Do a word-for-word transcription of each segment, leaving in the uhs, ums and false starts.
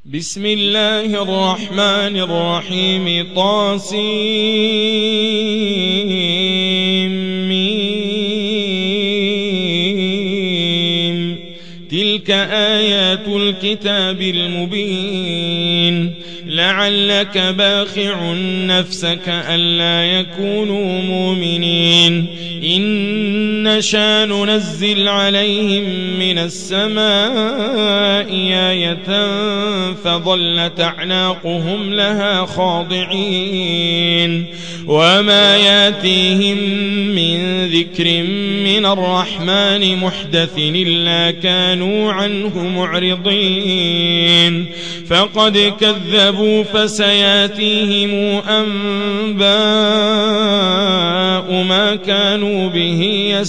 بسم الله الرحمن الرحيم طاسيم تلك آيات الكتاب المبين لعلك باخع نفسك ألا يكونوا مؤمنين إن نشأ ننزل عليهم من السماء آية فظلت أعناقهم لها خاضعين وما ياتيهم من ذكر من الرحمن محدث إلا كانوا عنه معرضين فقد كذبوا فسياتيهم أنباء ما كانوا به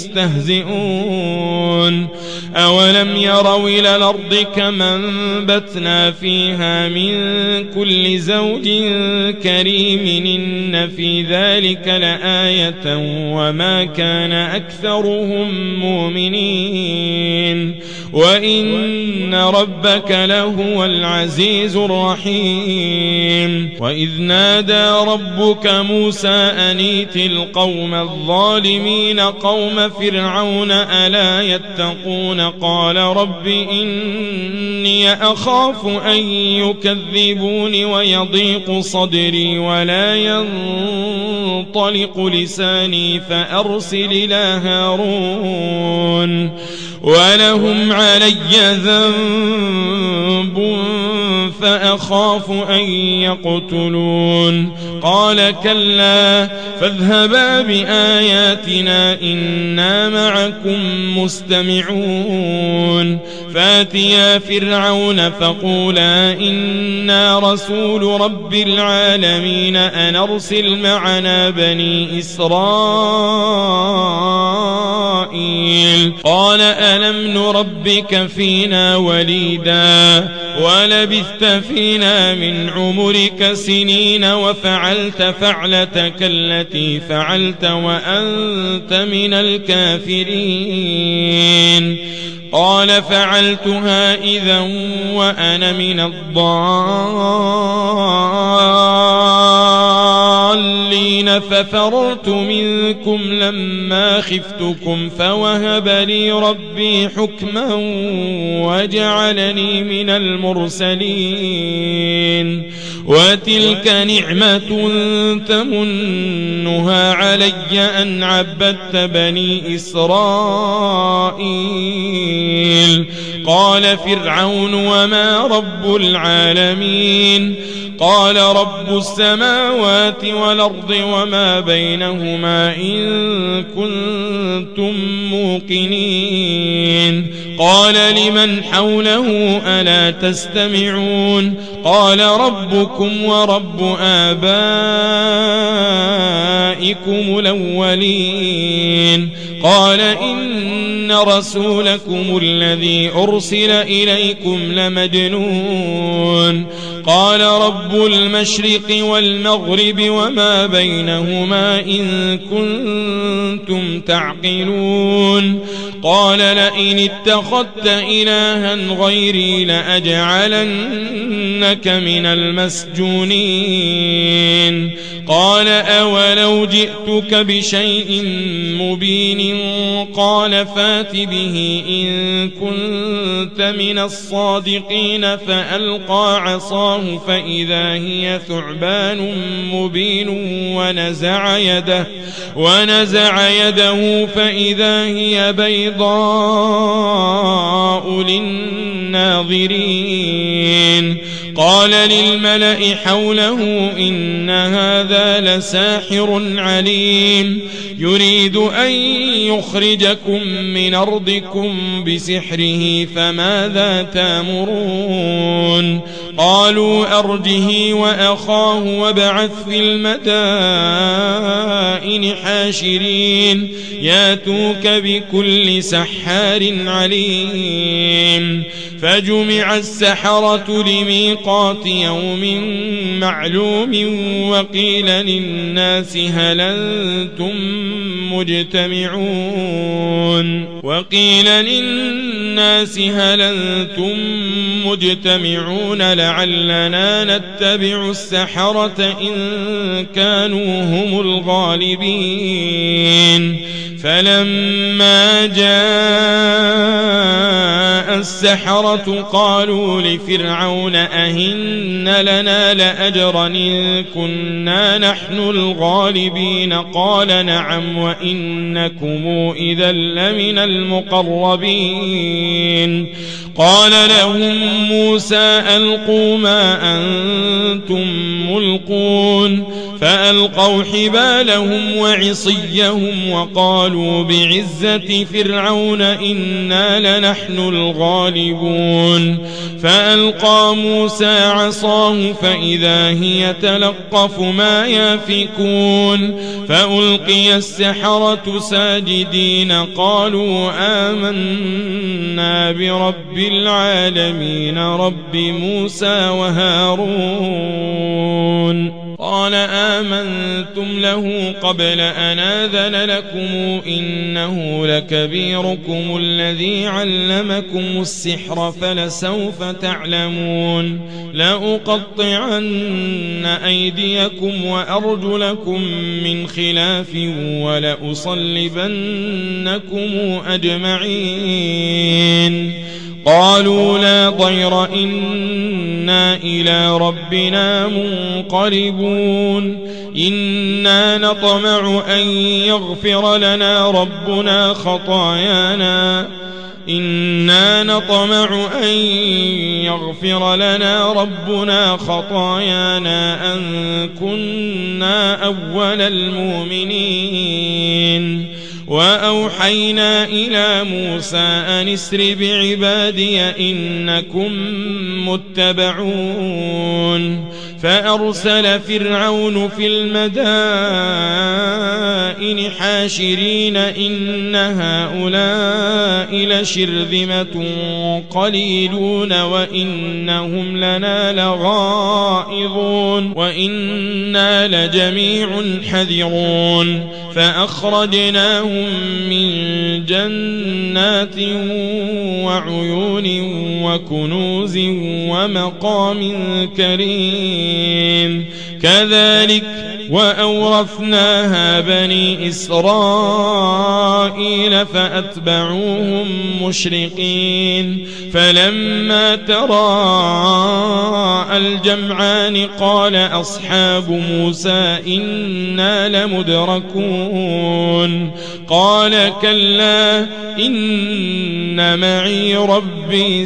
يستهزئون أولم يروا إلى الأرض كما أنبتنا فيها من كل زوج كريم إن في ذلك لآية وما كان أكثرهم مؤمنين وإن ربك لهو العزيز الرحيم وإذ نادى ربك موسى أن ائت القوم الظالمين قوم فرعون ألا يتقون قال رب إني أخاف أن يكذبون ويضيق صدري ولا ينطلق لساني فأرسل إلى هارون ولهم علي ذنب فأخاف أن يقتلون قال كلا فاذهبا بآياتنا إنا معكم مستمعون فاتيا فرعون فقولا إنا رسول رب العالمين أن أرسل معنا بني إسرائيل قال ألم نربك فينا وليدا ولبثت فينا من عمرك سنين وفعلت فعلتك التي فعلت وأنت من الكافرين قال فعلتها إذا وأنا من الضالين ففررت منكم لما خفتكم فوهب لي ربي حكما وجعلني من المرسلين وتلك نعمة تمنها علي أن عبدت بني إسرائيل قال فرعون وما رب العالمين قال رب السماوات والأرض وما بينهما إن كنتم موقنين قال لمن حوله ألا تستمعون قال ربكم ورب آبائكم الأولين قال إن رسولكم الذي أرسل إليكم لمجنون قال رب المشرق والمغرب وما بينهما إن كنتم تعقلون قال لئن اتخذت إلها غيري لأجعلنك من المسجونين قال أولو جئتك بشيء مبين قال فات به إن كنت من الصادقين فألقى عصاه فإذا هي ثعبان مبين ونزع يده ونزع يده فإذا هي بيضاء للناظرين قال للملأ حوله إن هذا لساحر عليم يريد أن يخرجكم من أرضكم بسحره فماذا تأمرون قالوا أرجه وأخاه وابعث في المدائن حاشرين ياتوك بكل سحار عليم فجمع السحرة السحرة لميقات يوم معلوم وقيل للناس هل أنتم مجتمعون وقيل للناس هل أنتم مجتمعون لعلنا نتبع السحرة إن كانوا هم الغالبين فلما جاء السحرة قالوا لفرعون أهن لنا لأجرا إن كنا نحن الغالبين قال نعم وإنكم إذا لمن المقربين قال لهم موسى ألقوا ما أنتم ملقون فألقوا حبالهم وعصيهم وقالوا بعزة فرعون إنا لنحن الغالبون فألقى موسى عصاه فإذا هي تلقف ما يافكون فألقي السحرة ساجدين قالوا آمنا برب العالمين رب موسى وهارون قال آمنتم له قبل أن آذن لكم إنه لكبيركم الذي علمكم السحر فلسوف تعلمون لأقطعن أيديكم وأرجلكم من خلاف ولأصلبنكم أجمعين قالوا لا ضير إنا إلى ربنا منقلبون إنا نطمع أن يغفر لنا ربنا خطايانا إنا نطمع أن يغفر لنا ربنا خطايانا أن كنا أول المؤمنين وأوحينا إلى موسى أن اسر بعبادي إنكم متبعون فأرسل فرعون في المدائن حاشرين إن هؤلاء لشرذمة قليلون وإنهم لنا لغائظون وإنا لجميع حذرون فأخرجناهم من جنات وعيون وكنوز ومقام كريم كذلك وأورثناها بني إسرائيل فأتبعوهم مشرقين فلما تراءى الجمعان قال أصحاب موسى إنا لمدركون قال كلا إن معي ربي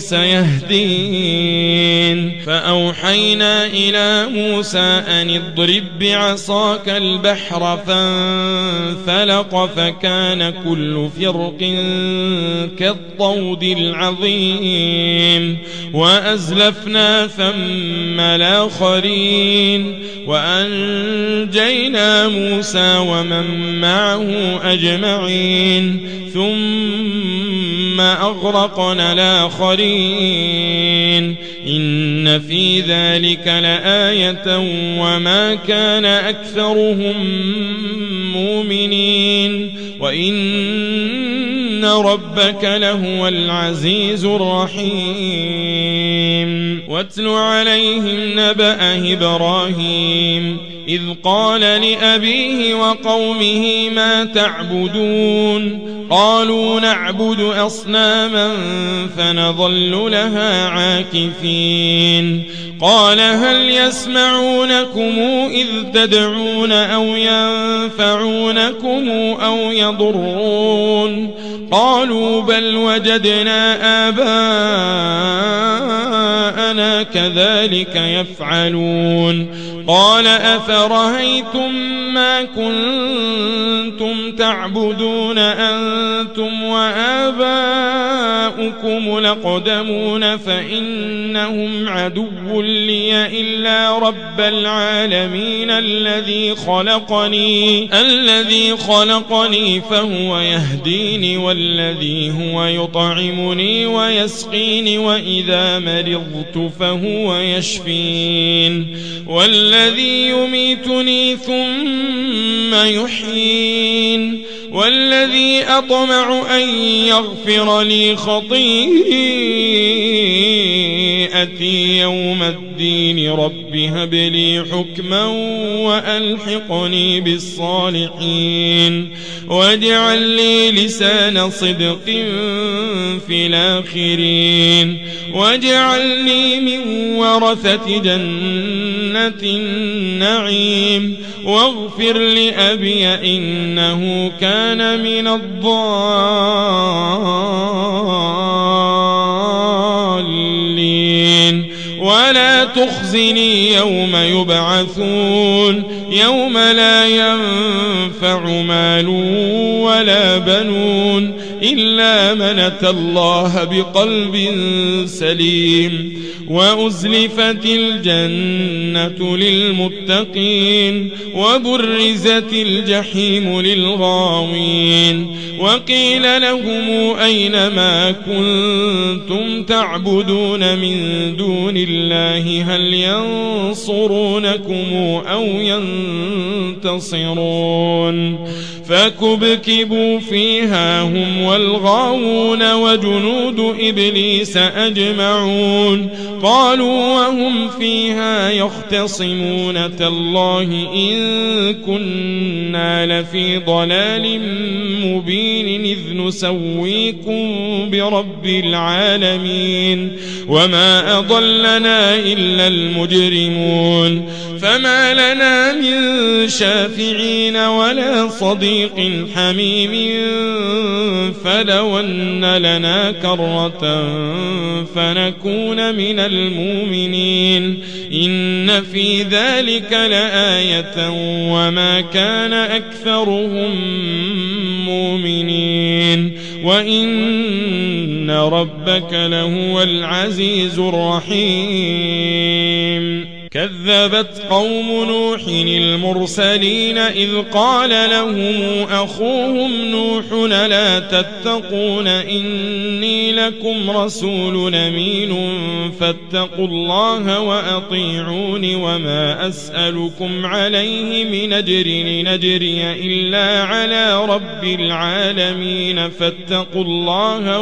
سيهدين فأوحينا إلى موسى أن اضرب بعصاك البحر فانفلق فكان كل فرق كالطود العظيم وأزلفنا ثم الآخرين وأنجينا موسى ومن معه أجمعين ثم أغرقنا الآخرين إن في ذلك لآية وما كان أكثرهم مؤمنين وإن ربك لهو العزيز الرحيم واتل عليهم نبأ إبراهيم إذ قال لأبيه وقومه ما تعبدون قالوا نعبد أصناما فنظل لها عاكفين قال هل يسمعونكم إذ تدعون أو ينفعونكم أو يضرون قالوا بل وجدنا آباءنا كذلك يفعلون قال أفرهيتم ما كنتم تعبدون أنتم وآباؤكم الأقدمون فإنهم عدو لي إلا رب العالمين الذي خلقني الذي خلقني فهو يهديني والذي هو يطعمني ويسقيني وإذا مرضت فهو فهو يشفين والذي يميتني ثم يحيين والذي أطمع أن يغفر لي خطيئتي يوم الدين رب هب لي حكما وألحقني بالصالحين واجعل لي لسان صدق في الآخرين واجعلني من ورثة جنة النعيم واغفر لأبي إنه كان من الضالين ولا تخزني يوم يبعثون يوم لا ينفع مال ولا بنون إلا من أتى الله بقلب سليم وأزلفت الجنة للمتقين وبرزت الجحيم للغاوين وقيل لهم أين ما كنتم تعبدون من دون الله هل ينصرونكم أو ينتصرون فكبكبوا فيها هم والغاوون وجنود إبليس أجمعون قالوا وهم فيها يختصمون تالله إن كنا لفي ضلال مبين إذ نسويكم برب العالمين وما أضلنا إلا المجرمون فما لنا من شافعين ولا صديق حميم فلو أن لنا كرة فنكون من المؤمنين إن في ذلك لآية وما كان أكثرهم مؤمنين وإن ربك لهو العزيز الرحيم كذبت قوم نوح المرسلين إذ قال لهم أخوهم نوح لا تتقون إني لكم رسول أمين فاتقوا الله وأطيعون وما أسألكم عليه من أجر نجري إلا على رب العالمين فاتقوا الله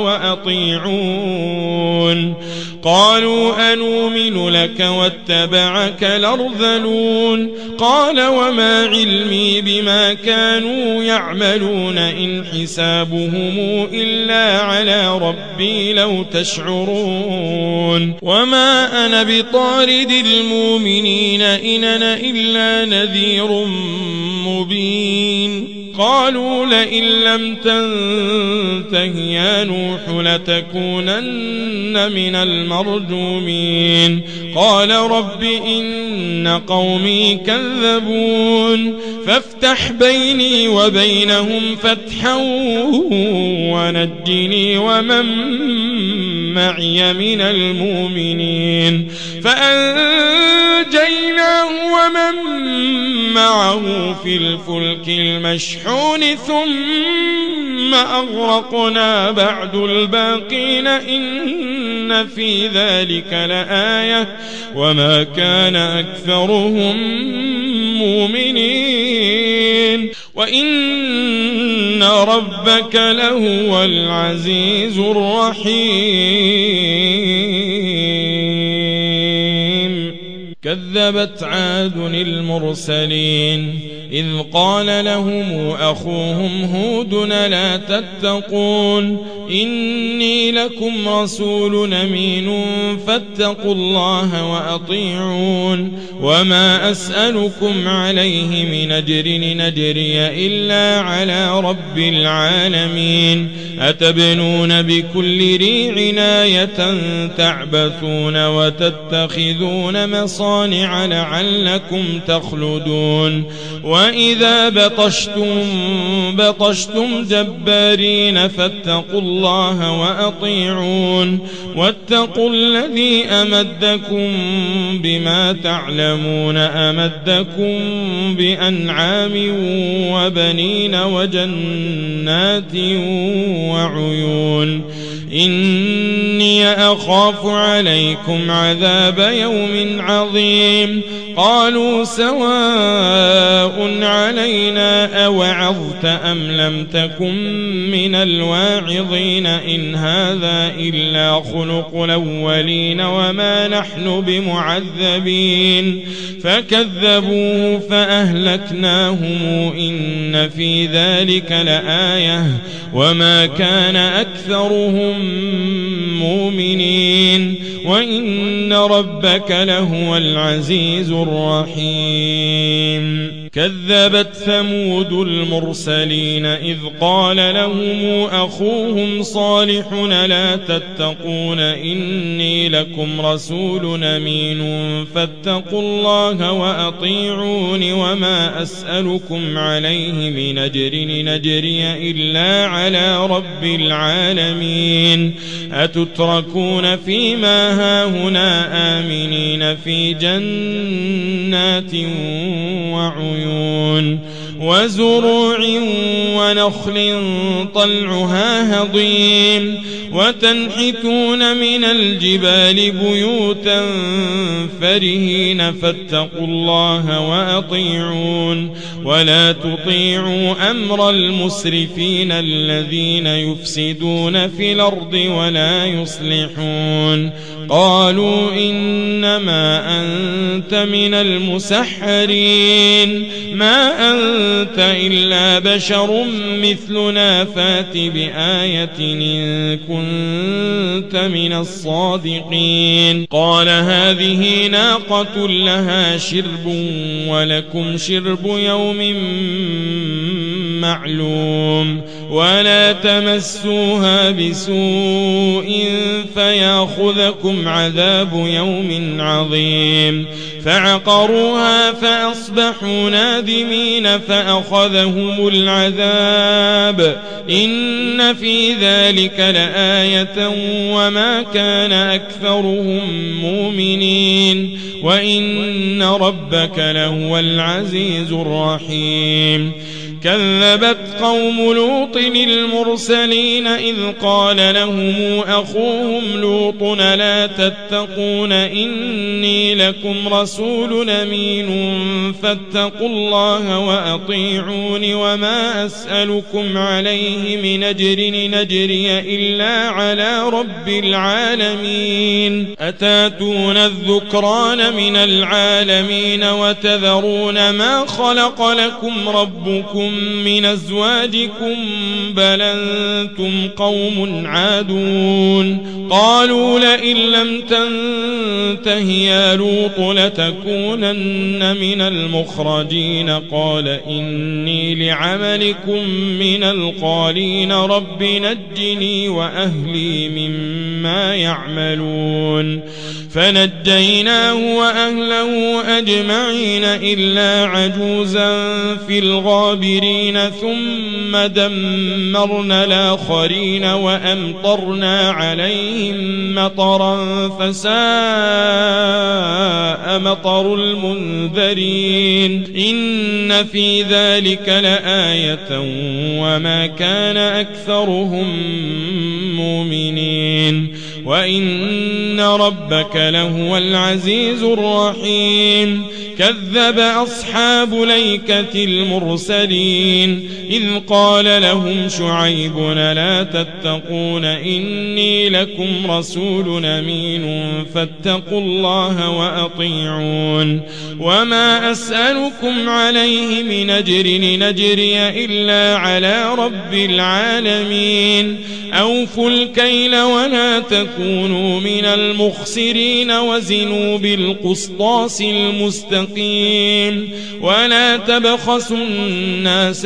وأطيعون قالوا أنؤمن لك واتبعك الأرذلون قال وما علمي بما كانوا يعملون إن حسابهم إلا على ربي لو تشعرون وما أنا بطارد المؤمنين إن أنا إلا نذير مبين قالوا لئن لم تنته يا نوح لتكونن من المرجومين قال رب إن قومي كذبون فافتح بيني وبينهم فتحا ونجني ومن معي من المؤمنين فأنجيناه ومن معه في الفلك المشحون ثم أغرقنا بعد الباقين إن في ذلك لآية وما كان أكثرهم مؤمنين وإن ربك لهو العزيز الرحيم كذبت عاد المرسلين إذ قال لهم أخوهم هود لا تتقون إني لكم رسول أمين فاتقوا الله وأطيعون وما أسألكم عليه من أجر نجري إلا على رب العالمين أتبنون بكل ريع آية تعبثون وتتخذون مصانع لعلكم تخلدون وإذا بطشتم بطشتم جبارين فاتقوا الله وأطيعون واتقوا الذي أمدكم بما تعلمون أمدكم بأنعام وبنين وجنات وعيون إني أخاف عليكم عذاب يوم عظيم قالوا سواء علينا أوعظت أم لم تكن من الواعظين إن هذا إلا خلق الأولين وما نحن بمعذبين فكذبوه فأهلكناهم إن في ذلك لآية وما كان أكثرهم مؤمنين وإن ربك لهو العزيز الرحيم كذبت ثمود المرسلين إذ قال لهم أخوهم صالح لا تتقون إني لكم رسول أمين فاتقوا الله وأطيعون وما أسألكم عليه من أجر نجري إلا على رب العالمين أتتركون فيما هاهنا آمنين في جنات وعيون وزروع ونخل طلعها هضيم وتنحتون من الجبال بيوتا فرهين فاتقوا الله وأطيعون ولا تطيعوا أمر المسرفين الذين يفسدون في الأرض ولا يصلحون قالوا إنما أنت من المسحرين ما أنت إلا بشر مثلنا فات بآية إن كنت من الصادقين قال هذه ناقة لها شرب ولكم شرب يوم معلوم ولا تمسوها بسوء فياخذكم عذاب يوم عظيم فعقروها فأصبحوا نادمين فأخذهم العذاب إن في ذلك لآية وما كان أكثرهم مؤمنين وإن ربك لهو العزيز الرحيم كذبت قوم لوط المرسلين إذ قال لهم أخوهم لوط لا تتقون إني لكم رسول أمين فاتقوا الله وأطيعون وما أسألكم عليه من أجر نجري إلا على رب العالمين أتاتون الذكران من العالمين وتذرون ما خلق لكم ربكم من أزواجكم بل أنتم قوم عادون قالوا لئن لم تنته يا لوط لتكونن من المخرجين قال إني لعملكم من القالين رب نجني وأهلي مما يعملون فنجيناه وأهله أجمعين إلا عجوزا في الغابرين ثم دمرنا الآخرين وأمطرنا عليهم مطرا فساء مطر المنذرين إن في ذلك لآية وما كان أكثرهم مؤمنين وإن ربك لهو العزيز الرحيم كذب أصحاب ليكة المرسلين إذ قال لهم شعيب لا تتقون إني لكم رسول أمين فاتقوا الله وأطيعون وما أسألكم عليه من أجر نجري إلا على رب العالمين أوفوا الكيل ولا تكونوا من المخسرين وزنوا بالقسطاس المستقيم ولا تبخسوا الناس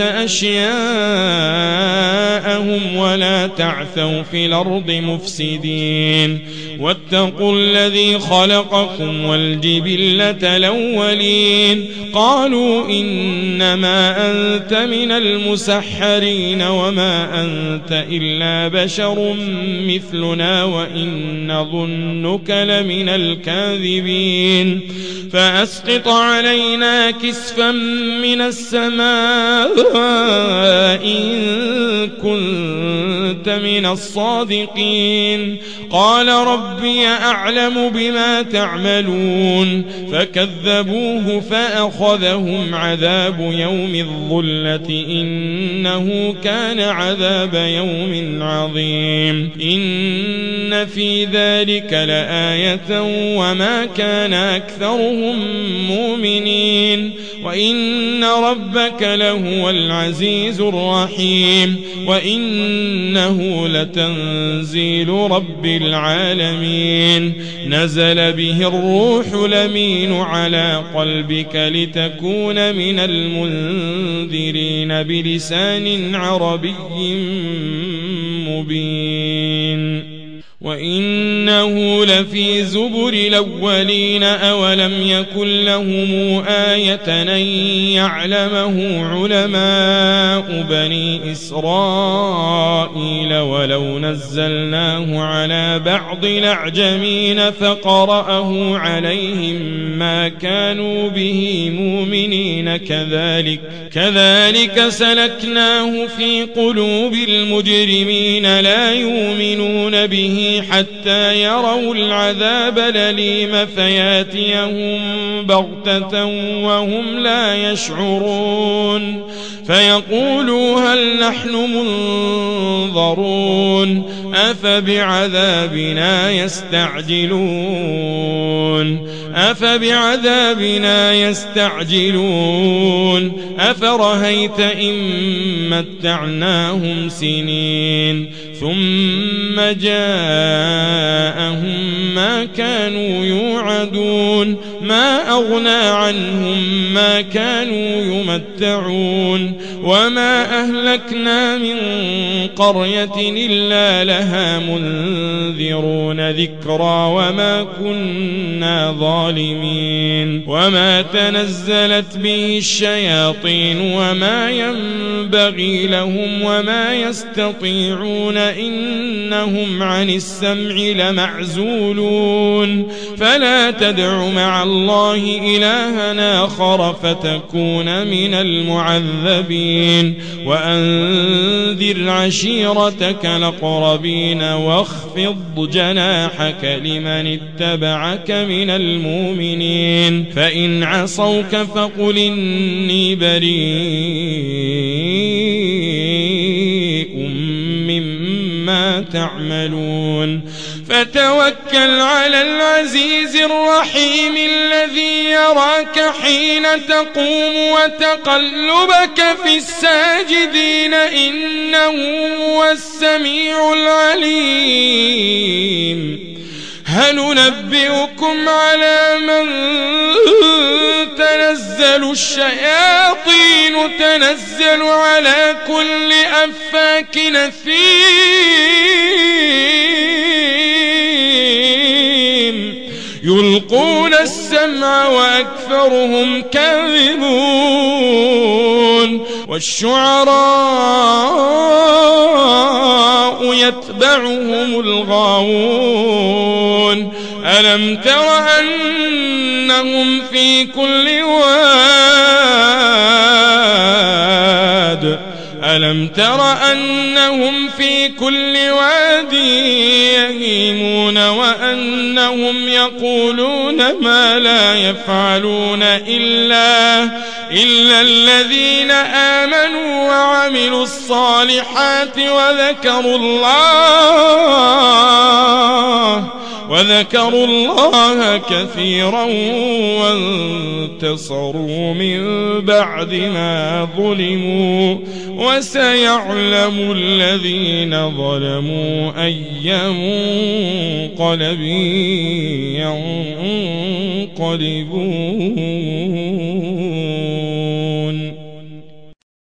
أشياءهم ولا تعثوا في الأرض مفسدين واتقوا الذي خلقكم والجبلة الأولين قالوا إنما أنت من المسحرين وما أنت إلا بشر مثلنا وإن نظن إنك لمن الكاذبين فأسقط علينا كسفا من السماء إن كنت من الصادقين قال ربي أعلم بما تعملون فكذبوه فأخذهم عذاب يوم الظلة إنه كان عذاب يوم عظيم إن في ذلك لآية وما كان أكثرهم مؤمنين وإن ربك لهو العزيز الرحيم وإنه لتنزيل رب العالمين نزل به الروح الأمين على قلبك لتكون من المنذرين بلسان عربي مبين وإنه لفي زبر الأولين أولم يكن لهم آية أن يعلمه علماء بني إسرائيل ولو نزلناه على بعض الأعجمين فقرأه عليهم ما كانوا به مؤمنين كذلك كذلك سلكناه في قلوب المجرمين لا يؤمنون به حتى يروا العذاب الأليم فياتيهم بغتة وهم لا يشعرون فيقولوا هل نحن منظرون أفبعذابنا يستعجلون أفبعذابنا يستعجلون أفرهيت إن متعناهم سنين ثم جاءهم ما كانوا يوعدون ما أغنى عنهم ما كانوا يمتعون وما أهلكنا من قرية إلا لها منذرون ذكرى وما كنا ظالمين وما تنزلت به الشياطين وما ينبغي لهم وما يستطيعون إنهم عن السمع لمعزولون فلا تدع مع الله إلها آخر فتكون من المعذبين وأنذر عشيرتك الأقربين واخفض جناحك لمن اتبعك من المؤمنين فإن عصوك فقل إني بريء مما تعملون فتوكل على العزيز الرحيم الذي يراك حين تقوم وتقلبك في الساجدين إنه هو السميع العليم هل ننبئكم على من تنزل الشياطين تنزل على كل أفاك نثيم يلقون السمع وأكثرهم كاذبون والشعراء يتبعهم الغاوون ألم تر أنهم في كل واد ألم تر أنهم في كل واد يهيمون وأنهم يقولون ما لا يفعلون إلا إلا الذين آمنوا وعملوا الصالحات وذكروا الله وذكروا الله كثيرا وانتصروا من بعد ما ظلموا وسيعلم الذين ظلموا أي منقلب ينقلبون.